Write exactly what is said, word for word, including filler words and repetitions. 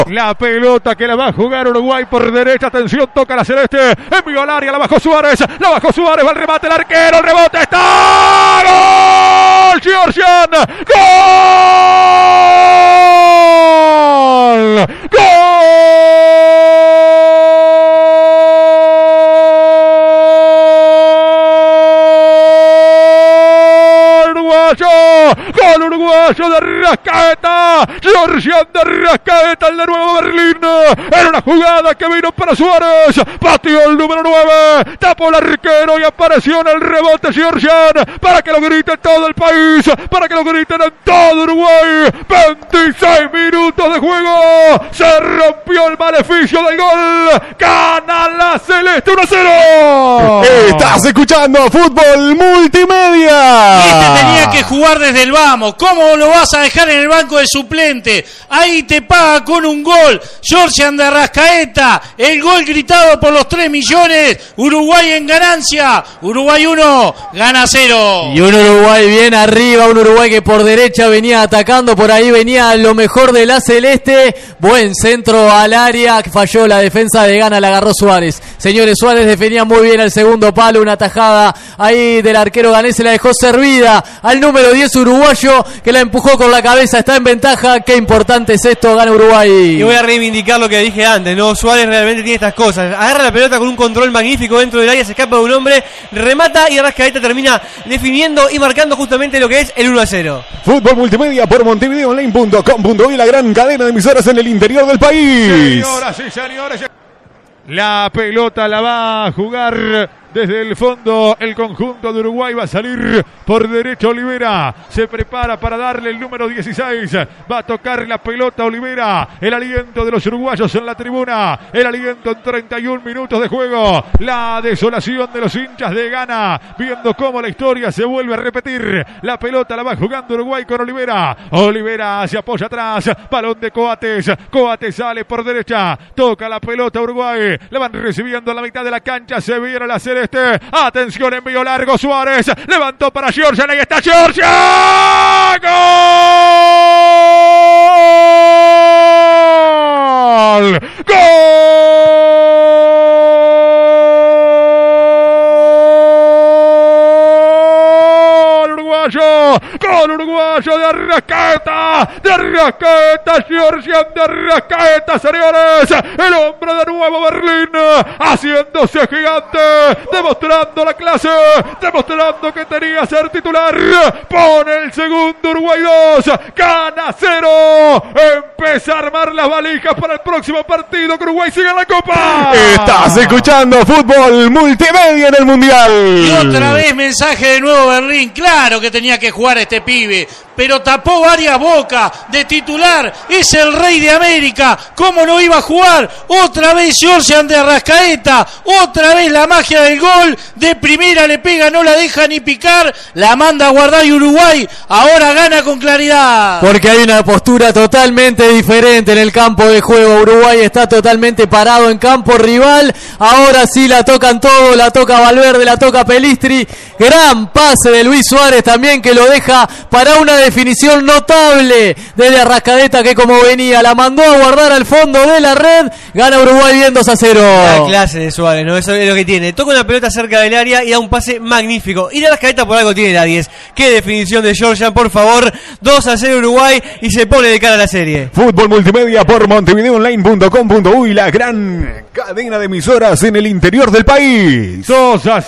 La pelota que la va a jugar Uruguay por derecha. Atención, toca la celeste. Envió al área, la bajó Suárez. La bajó Suárez, va el remate, el arquero, el rebote. ¡Está! ¡Gol! Georgian. ¡Gol! ¡Gol! Gol uruguayo de Rascaeta. Georgian de Rascaeta, el de Nuevo Berlín. Era una jugada que vino para Suárez. Pateó el número nueve. Tapó el arquero y apareció en el rebote Georgian. Para que lo griten todo el país. Para que lo griten en todo Uruguay. veintiséis minutos de juego. Se rompió el maleficio del gol. Gana la celeste uno a cero. Estás escuchando Fútbol Multimedia. Este tenía que jugar desde el vamos. ¿Cómo lo vas a dejar en el banco de suplente? Ahí te paga con un gol Georgian de Rascaeta. El gol gritado por los tres millones. Uruguay en ganancia. Uruguay uno, gana cero. Y un Uruguay bien arriba. Un Uruguay que por derecha venía atacando. Por ahí venía lo mejor de la celeste. Buen centro al área. Falló la defensa de Ghana. La agarró Suárez. Señores, Suárez defendía muy bien al segundo palo. Una tajada ahí del arquero ganés. Se la dejó servida al número diez uruguayo, que la empujó con la cabeza. Está en ventaja. Qué importante es esto. Gana Uruguay. Y voy a reivindicar lo que dije antes, ¿no? Suárez realmente tiene estas cosas. Agarra la pelota con un control magnífico dentro del área, se escapa de un hombre, remata y Rascaeta termina definiendo y marcando justamente lo que es el uno a cero. Fútbol Multimedia por Montevideo Online punto com punto uy, la gran cadena de emisoras en el interior del país. Señoras y señores, la pelota la va a jugar desde el fondo. El conjunto de Uruguay va a salir por derecha. Olivera se prepara para darle el número dieciséis. Va a tocar la pelota Olivera. El aliento de los uruguayos en la tribuna. El aliento en treinta y un minutos de juego. La desolación de los hinchas de Ghana, viendo cómo la historia se vuelve a repetir. La pelota la va jugando Uruguay con Olivera. Olivera se apoya atrás. Balón de Coates. Coates sale por derecha. Toca la pelota Uruguay. La van recibiendo a la mitad de la cancha. Se viene la celeste. Atención, envío largo Suárez. Levantó para Georgian. Ahí está Georgian. ¡Gol! ¡Gol! Uruguayo. Gol uruguayo de Rascaeta. De Rascaeta. Georgian de Rascaeta, señores. El hombre de Nuevo Berlín. Haciéndose gigante. Demostrando la clase. Demostrando que tenía ser titular. Pone el segundo Uruguay dos. Gana cero. Empieza a armar las valijas para el próximo partido. Que Uruguay siga en la Copa. Estás escuchando Fútbol Multimedia en el Mundial. Y otra vez mensaje de Nuevo Berlín. Claro que tenía que jugar este pibe, pero tapó varias bocas. De titular es el rey de América. ¿Cómo no iba a jugar? Otra vez Georgian de Rascaeta. Otra vez la magia del gol. De primera le pega, no la deja ni picar. La manda a guardar y Uruguay ahora gana con claridad. Porque hay una postura totalmente diferente en el campo de juego. Uruguay está totalmente parado en campo rival. Ahora sí la tocan todo. La toca Valverde, la toca Pelistri. Gran pase de Luis Suárez también, que lo deja para una definición notable de Rascaeta, que como venía la mandó a guardar al fondo de la red. Gana Uruguay bien dos a cero. La clase de Suárez, ¿no? Eso es lo que tiene. Toca una pelota cerca del área y da un pase magnífico. Y de Rascaeta por algo tiene la diez. Qué definición de Georgian, por favor. dos a cero Uruguay y se pone de cara a la serie. Fútbol Multimedia por Montevideo Online punto com punto uy, la gran cadena de emisoras en el interior del país. dos a